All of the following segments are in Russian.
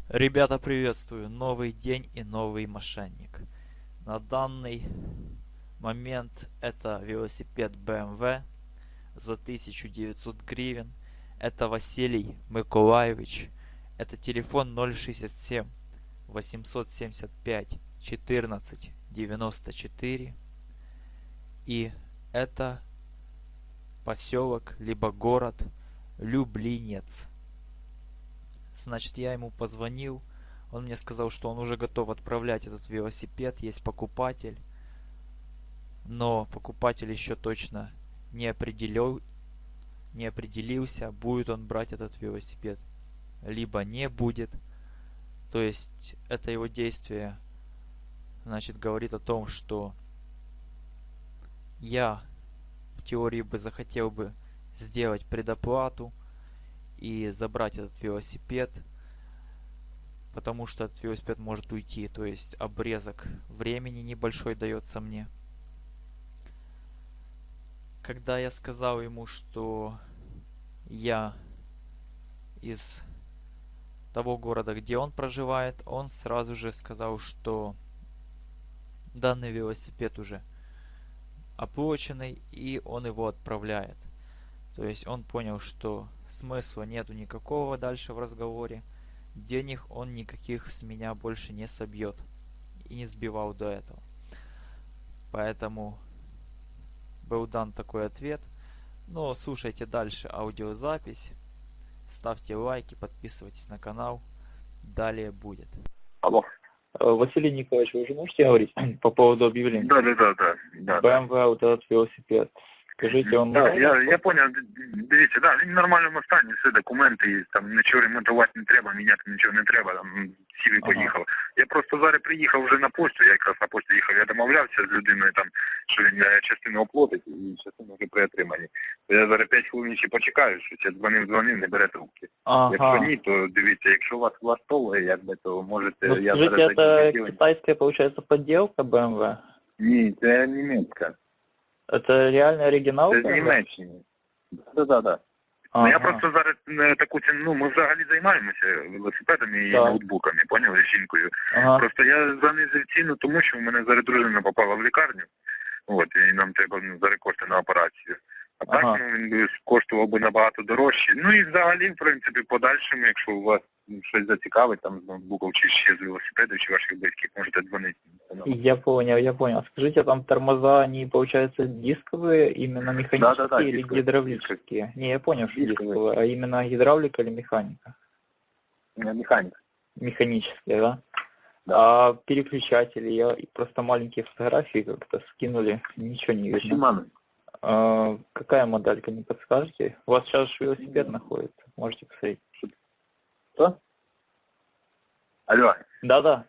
Ребята, приветствую! Новый день и новый мошенник. На данный момент это велосипед BMW за 1900 гривен. Это Василий Миколаевич. Это телефон 067 875 14 94. И это поселок, либо город Люблинец. Значит, я ему позвонил, он мне сказал, что он уже готов отправлять этот велосипед, есть покупатель, но покупатель еще точно не определился, будет он брать этот велосипед, либо не будет. То есть это его действие, значит, говорит о том, что я в теории бы захотел бы сделать предоплату и забрать этот велосипед, потому что этот велосипед может уйти, то есть обрезок времени небольшой дается мне. Когда я сказал ему, что я из того города, где он проживает, он сразу же сказал, что данный велосипед уже оплаченный, и он его отправляет. То есть он понял, что смысла нету никакого дальше в разговоре. Денег он никаких с меня больше не собьет. И не сбивал до этого. Поэтому был дан такой ответ. Но слушайте дальше аудиозапись. Ставьте лайки, подписывайтесь на канал. Далее будет. Алло. Василий Николаевич, вы уже можете говорить по поводу объявления? Да. BMW, вот этот велосипед. Скажите, он... Да, я понял, дивіться, да, він в нормальному стані, все документи, там нічого ремонтувати не треба, міняти нічого не треба, там сів і поїхав. Я просто зараз приїхав вже на пошту, я якраз на пошту їхав, я домовлявся з людиною, там, що він частину оплатить і частину вже при отриманні. Я зараз 5 хвилин ще почекаю, що я дзвонив, не бере трубки. Якщо ні, то дивіться, якщо вас влаштовує, якби, то можете... Ну, скажите, это китайская, получается, подделка BMW? Ні, це німецька. Это реальный оригинал? Це з Німеччини. Да. Ну, я просто зараз таку ціну, ми взагалі займаємося велосипедами і ноутбуками, поняли, з жінкою. Просто я занизив ціну, тому що в мене зараз дружина попала в лікарню, от, і нам треба зараз кошти на операцію. А так, він би коштував би набагато дорожче. Ну і взагалі, в принципі, подальшому, якщо у вас щось зацікавить, там, з ноутбуків, чи ще з велосипедів, чи ваших близьких, можете дзвонити. Я понял. Скажите, там тормоза, они, получается, дисковые, именно механические или гидравлические? Не, я понял, что дисковые, а именно гидравлика или механика? Механика. Механические, да? А переключатели, я просто маленькие фотографии как-то скинули, ничего не видно. Какая моделька, не подскажете? У вас сейчас велосипед находится, можете посмотреть. Что? Алло. Да.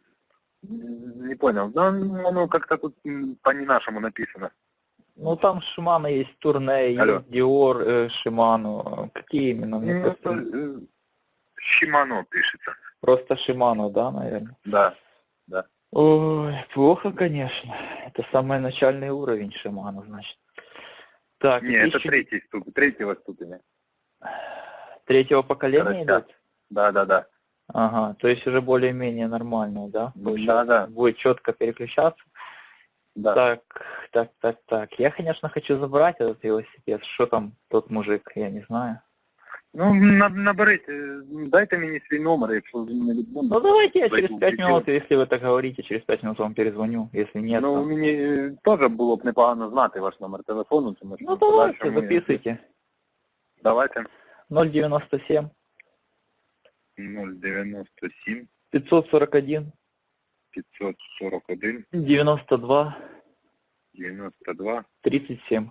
Не понял. Ну, как-то тут по-не-нашему написано. Ну, там Shimano есть, Tourneo, есть Dior, Shimano. Какие именно? Shimano пишется. Просто Shimano, да, наверное? Да. Ой, плохо, конечно. Это самый начальный уровень Shimano, значит. Так, не, это третьего ступеня. Третьего поколения идет? Да. Ага, то есть уже более-менее нормально, да? Да. Будет четко переключаться. Да. Так. Я, конечно, хочу забрать этот велосипед. Что там тот мужик, я не знаю. Ну, наберите, дайте мне свой номер, если вы не любите. Ну, давайте я через 5 минут, если вы так говорите, через 5 минут вам перезвоню, если нет. Ну, мені теж було б непогано знати ваш номер телефону. Тому що ну, давайте, записуйте. Давайте. 097 541 92 37.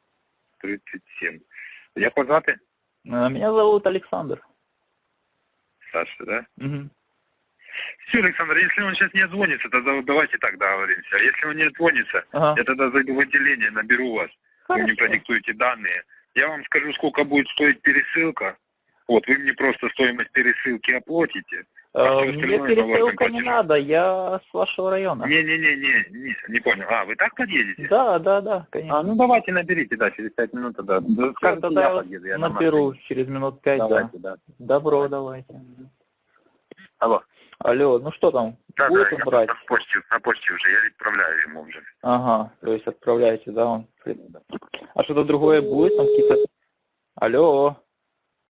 Як вас звати? Меня зовут Александр. Саша, да? Угу. Все, Александр, если он сейчас не отзвонится, тогда давайте так договоримся. Если он не отзвонится, я тогда зайду в отделение, наберу вас. Вы мне продиктуете данные. Я вам скажу, сколько будет стоить пересылка. Вот, вы мне просто стоимость пересылки оплатите. Мне пересылка не надо, я с вашего района. Не понял. Вы так подъедете? Да, конечно. Ну давайте наберите, через 5 минут тогда. Тогда я подъеду, наберу через минут 5, давайте, да. Добро, давайте. Алло. Алло, ну что там, Да, будет да, он брать? на почте уже, я отправляю ему уже. Ага, то есть отправляете, да, он? А что-то другое будет, там какие-то... Алло.